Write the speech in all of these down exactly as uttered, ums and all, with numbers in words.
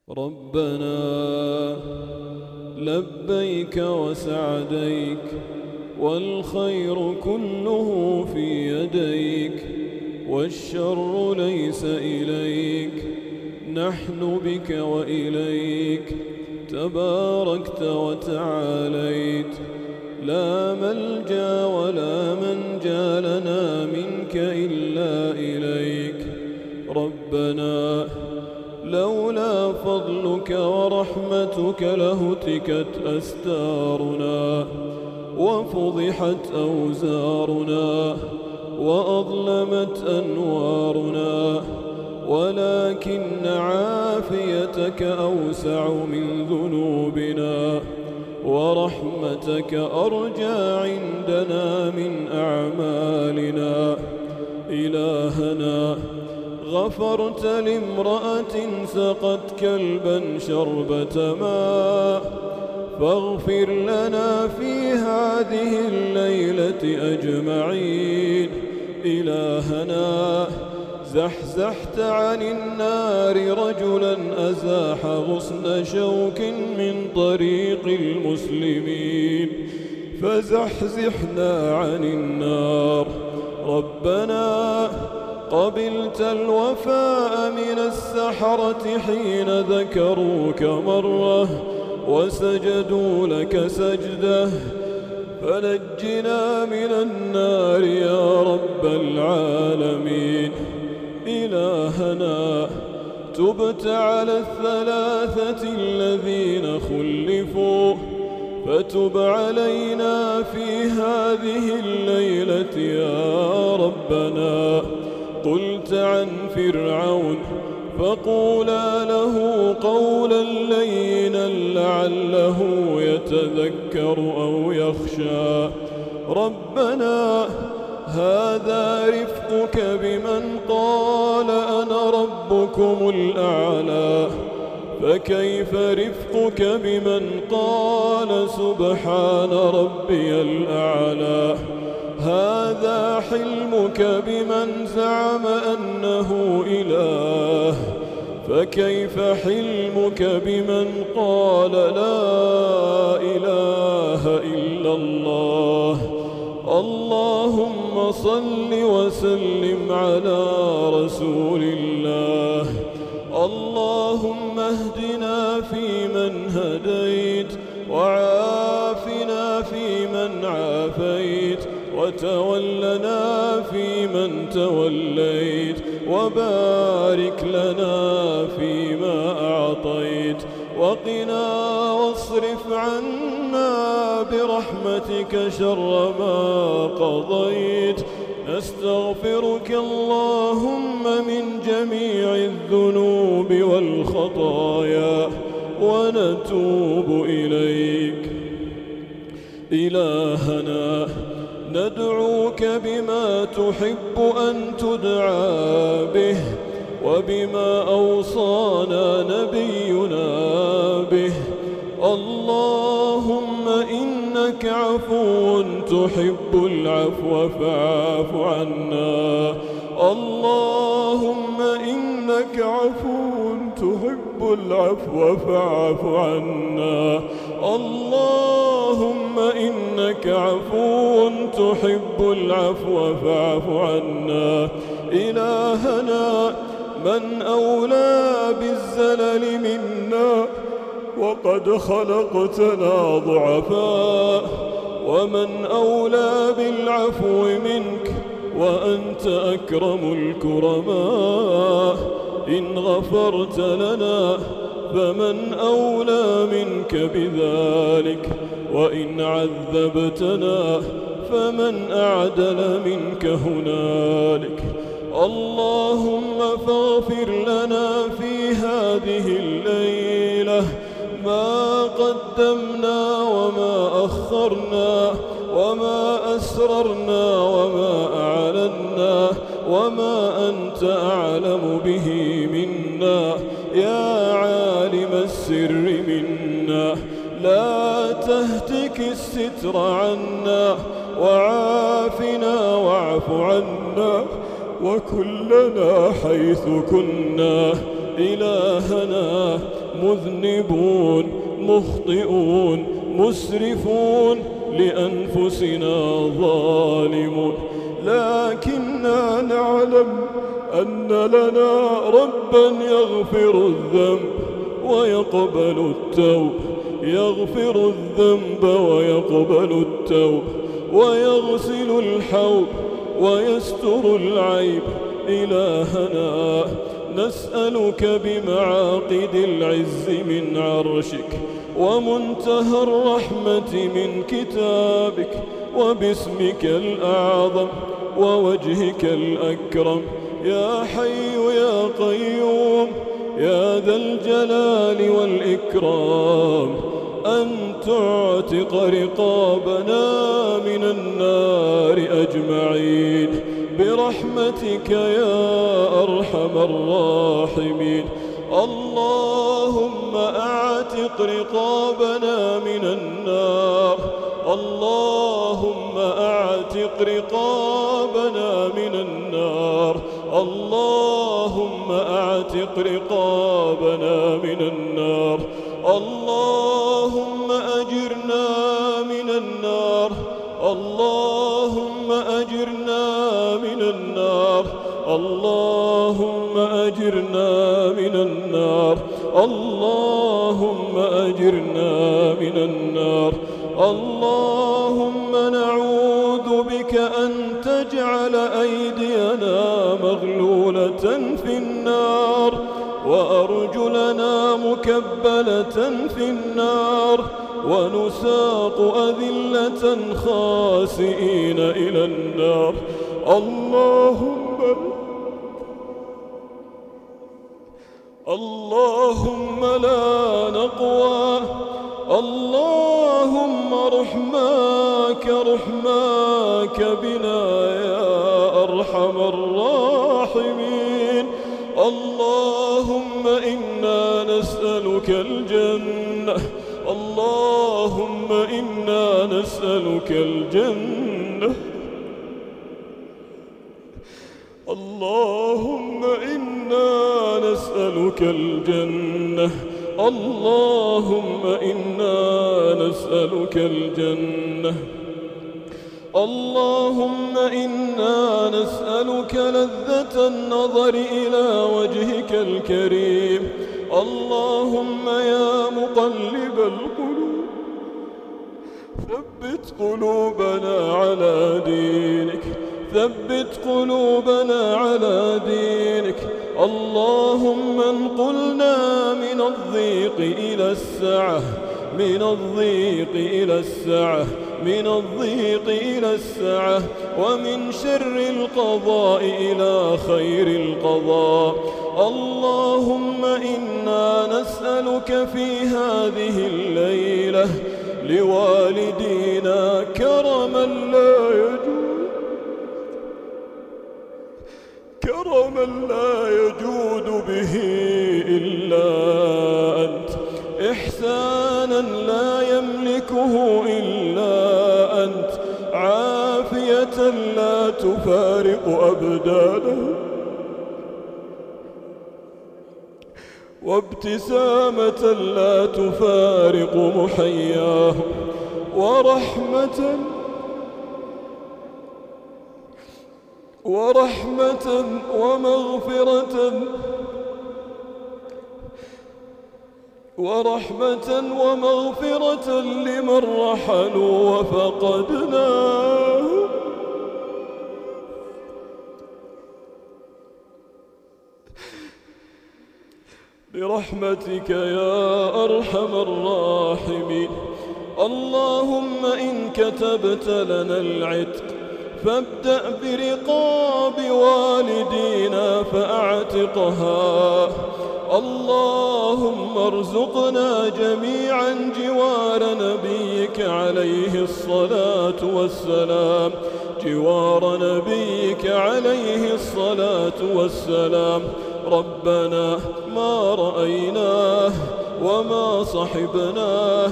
ربنا لبيك وسعديك والخير كله في يديك والشر ليس إليك، نحن بك وإليك تباركت وتعاليت، لا ملجأ ولا منجا لنا منك إلا إليك. ربنا لولا فضلك ورحمتك لهتكت أستارنا وفضحت أوزارنا وأظلمت أنوارنا، ولكن عافيتك أوسع من ذنوبنا ورحمتك أرجى عندنا من أعمالنا. إلهنا غفرت لامرأة سقت كلبا شربة ماء، فاغفر لنا في هذه الليلة أجمعين. إلهنا زحزحت عن النار رجلا أزاح غصن شوك من طريق المسلمين فزحزحنا عن النار. ربنا قبلت الوفاء من السحرة حين ذكروك مرة وسجدوا لك سجدة، فنجنا من النار يا رب العالمين. إلهنا تبت على الثلاثة الذين خلفوا، فتب علينا في هذه الليلة يا ربنا. قلت عن فرعون فقولا له قولا لينا لعله يتذكر أو يخشى. ربنا هذا رفقك بمن قال أنا ربكم الأعلى، فكيف رفقك بمن قال سبحان ربي الأعلى؟ هذا حلمك بمن زعم أنه إله، فكيف حلمك بمن قال لا إله إلا الله؟ اللهم صل وسلم على رسول الله. اللهم اهدنا فيمن هديت، وعافنا فيمن عافيت، وتولنا فيمن توليت، وبارك لنا فيما أعطيت، وقنا واصرف عنا برحمتك شر ما قضيت. نستغفرك اللهم من جميع الذنوب والخطايا ونتوب إليك. إلهنا ندعوك بما تحب أن تدعى به وبما أوصانا نبينا به. اللهم إنك عفو تحب العفو فاعف عنا. اللهم إنك عفو تحب العفو فاعف عنا. اللهم إنك عفو تحب العفو فاعف عنا. إلهنا من أولى بالزلل منا وقد خلقتنا ضعفاء، ومن أولى بالعفو منك وأنت أكرم الكرماء. إن غفرت لنا فمن أولى منك بذلك، وإن عذبتنا فمن أعدل منك هنالك. اللهم فاغفر لنا في هذه الليلة ما قدمنا وما أخرنا وما أسررنا وما أعلنا وما أنت أعلم به منا يا عالم السر منا. لا تهتك الستر عنا وعافنا واعف عنا وكن لنا حيث كنا إلهنا مذنبون مخطئون مسرفون لأنفسنا ظالمون، لكننا نعلم أن لنا ربا يغفر الذنب ويقبل التوب، يغفر الذنب ويقبل التوب ويغسل الحوب ويستر العيب. إلهنا نسألك بمعاقد العز من عرشك ومنتهى الرحمة من كتابك وباسمك الأعظم ووجهك الأكرم يا حي يا قيوم يا ذا الجلال والإكرام أن تعتق رقابنا من النار أجمعين برحمتك يا أرحم الراحمين. اللهم أعتق رقابنا من النار، اللهم أعتق رقابنا من النار، اللهم أعتق رقابنا من النار، اللهم أجرنا من النار، اللهم أجرنا من النار، اللهم أجرنا من النار، اللهم أجرنا من النار. اللهم نعوذ بك أن تجعل أيدينا مغلولة في النار وأرجلنا مكبلة في النار ونساق أذلة خاسئين إلى النار. اللهم اللهم لا نقوى، اللهم رحماك رحماك بنا يا أرحم الراحمين. اللهم إنا نسألك الجنة، اللهم إنا نسألك الجنة، اللهم إنا نسألك الجنة، اللهم إنا نسألك الجنة، اللهم إنا نسألك لذة النظر إلى وجهك الكريم. اللهم يا مقلب القلوب ثبت قلوبنا على دينك، ثبت قلوبنا على دينك. اللهم انقلنا من الضيق إلى السعة، من الضيق إلى السعة، من الضيق إلى السعة، ومن شر القضاء إلى خير القضاء. اللهم إنا نسألك في هذه الليلة لوالدينا كرما لا يجوز، كرما لا يجود به إلا أنت، إحسانا لا يملكه إلا أنت، عافية لا تفارق أبدانه، وابتسامة لا تفارق محياه، ورحمة ورحمة ومغفرة ورحمة ومغفرة لمن رحلوا وفقدناه. برحمتك يا أرحم الراحمين. اللهم إن كتبت لنا العتق فابدأ برقاب والدينا فأعتقها. اللهم ارزقنا جميعا جوار نبيك عليه الصلاة والسلام، جوار نبيك عليه الصلاة والسلام. ربنا ما رأيناه وما صحبناه،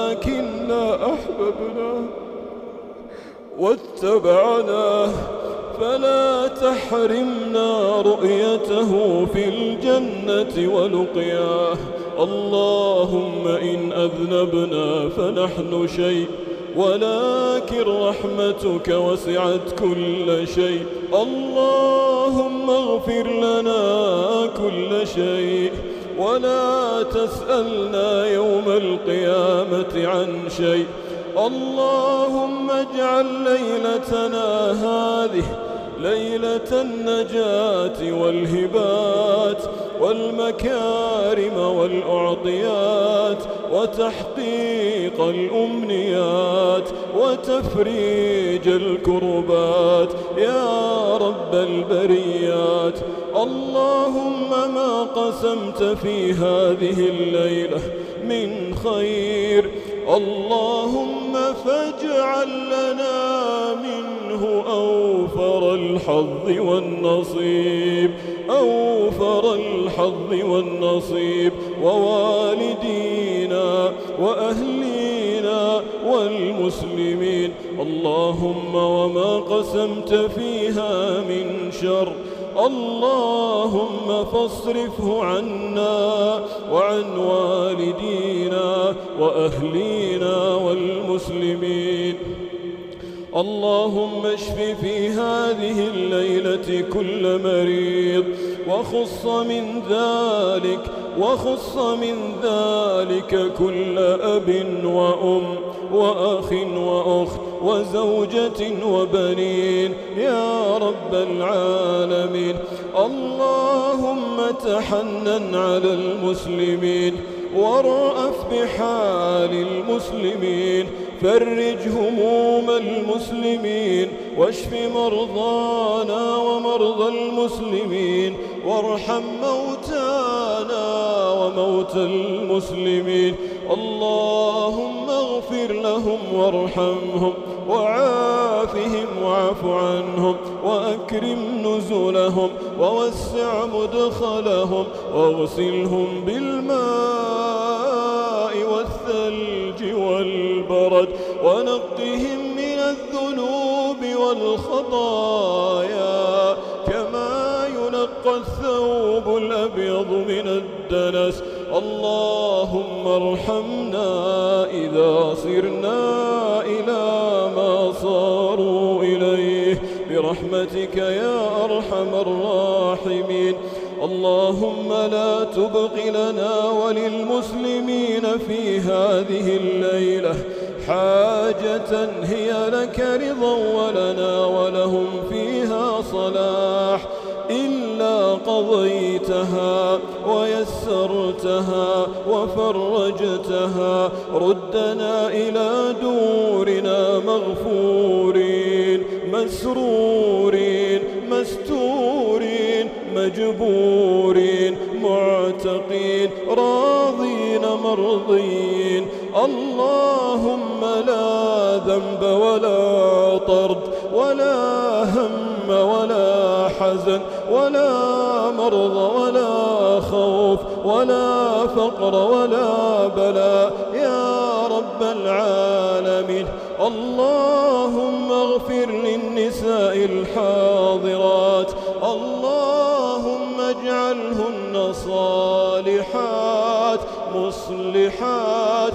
لكننا أحببناه واتبعناه، فلا تحرمنا رؤيته في الجنة ولقياه. اللهم إن أذنبنا فنحن شيء، ولكن رحمتك وسعت كل شيء. اللهم اغفر لنا كل شيء، ولا تسألنا يوم القيامة عن شيء. اللهم اجعل ليلتنا هذه ليلة النجاة والهبات والمكارم والأعطيات وتحقيق الأمنيات وتفريج الكربات يا رب البريات. اللهم ما قسمت في هذه الليلة من خير اللهم فاجعل لنا منه أوفر الحظ والنصيب، أوفر الحظ والنصيب، ووالدينا وأهلينا والمسلمين. اللهم وما قسمت فيها من شر اللهم فاصرفه عنا وعن والدينا وأهلينا والمسلمين. اللهم اشف في هذه الليلة كل مريض، وخص من ذلك وخص من ذلك كل أب وأم وأخ وأخت وزوجة وبنين يا رب العالمين. اللهم تحنن على المسلمين وارأف بحال المسلمين، فرج هموم المسلمين، واشف مرضانا ومرضى المسلمين، وارحم موتانا وموتى المسلمين. اللهم اغفر لهم وارحمهم وعافهم واعف عنهم وأكرم نزلهم ووسع مدخلهم واغسلهم بالماء والثلج والبرد ونقهم من الذنوب والخطايا كما ينقى الثوب الأبيض من الدنس. اللهم ارحمنا إذا صرنا إلى ما صاروا إليه برحمتك يا أرحم الراحمين. اللهم لا تبق لنا وللمسلمين في هذه الليلة حاجة هي لك رضا ولنا ولهم فيها صلاح إلا قضيتها ويسرتها وفرجتها. ردنا إلى دورنا مغفورين مسرورين مستورين مجبورين معتقين راضين مرضين. اللهم لا ذنب ولا طرد ولا هم ولا حزن ولا مرض ولا خوف ولا فقر ولا بلاء يا رب العالمين. اللهم اغفر للنساء الحاضرات، اللهم اجعلهن صالحات مصلحات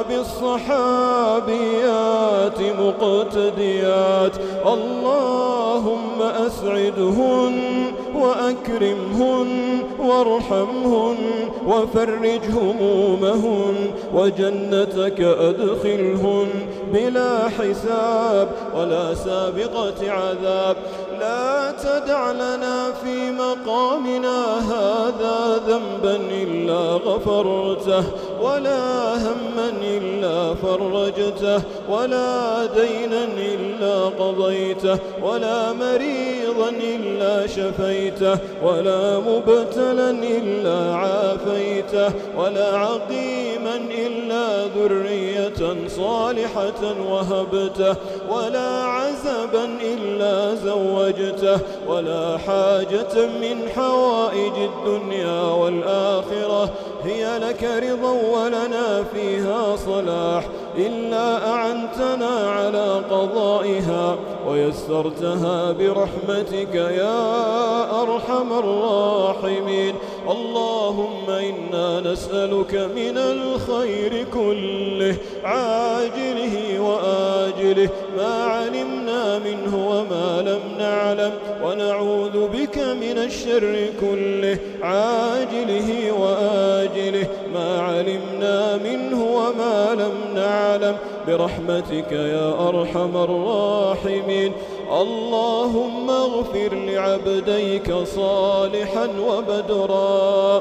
وبالصحابيات مقتديات. اللهم أسعدهن وأكرمهن وارحمهن وفرج همومهن وجنتك أدخلهن بلا حساب ولا سابقة عذاب. لا تدع لنا في مقامنا هذا ذنبا إلا غفرته ولا هما إلا فرجته ولا دينا إلا قضيته ولا مريضا إلا شفيته ولا مبتلا إلا عافيته ولا عقيما إلا ذرية صالحة وهبته ولا عزيزا عذبا إلا زوجته، ولا حاجة من حوائج الدنيا والآخرة هي لك رضا ولنا فيها صلاح إلا أعنتنا على قضائها ويسرتها برحمتك يا أرحم الراحمين. اللهم إنا نسألك من الخير كله عاجله وآجله ما علمنا منه وما لم نعلم، ونعوذ بك من الشر كله عاجله وآجله ما علمنا منه وما لم نعلم برحمتك يا أرحم الراحمين. اللهم اغفر لعبديك صالحا وبدرا،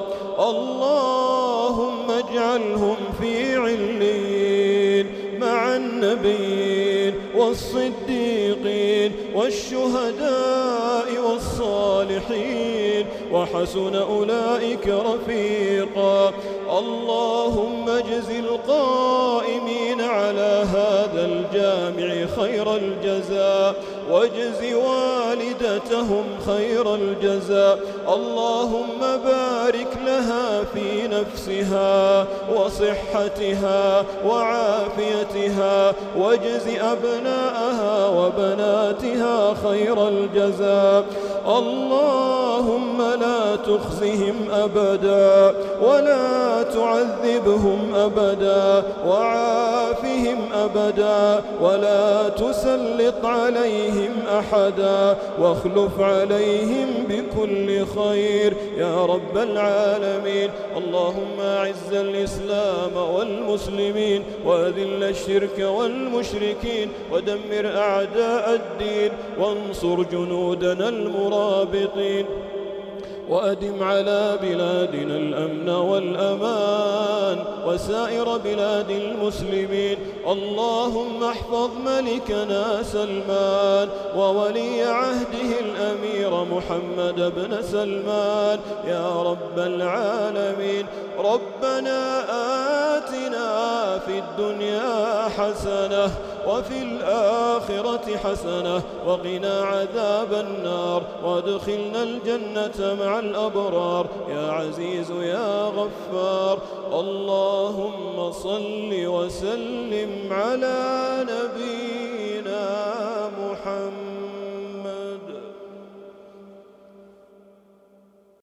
اللهم اجعلهم في علين مع النبيين والصديقين والشهداء والصالحين وحسن أولئك رفيقا. اللهم اجز القائمين على هذا الجامع خير الجزاء، واجز والدتهم خير الجزاء. اللهم بارك لها في نفسها وصحتها وعافيتها، واجز أبناءها وبناتها خير الجزاء. اللهم لا تخزهم أبدا ولا تعذبهم أبدا، وعافهم أبدا ولا تسلط عليهم أحدا، واخلف عليهم بكل خير يا رب العالمين. اللهم أعز الإسلام والمسلمين وأذل الشرك والمشركين ودمر أعداء الدين، وانصر جنودنا المرابطين، وأدم على بلادنا الأمن والأمان وسائر بلاد المسلمين. اللهم احفظ ملكنا سلمان وولي عهده الأمير محمد بن سلمان يا رب العالمين. ربنا آتنا في الدنيا حسنة وفي الآخرة حسنة وقنا عذاب النار، وادخلنا الجنة مع الأبرار يا عزيز يا غفار. اللهم صل وسلم على نبينا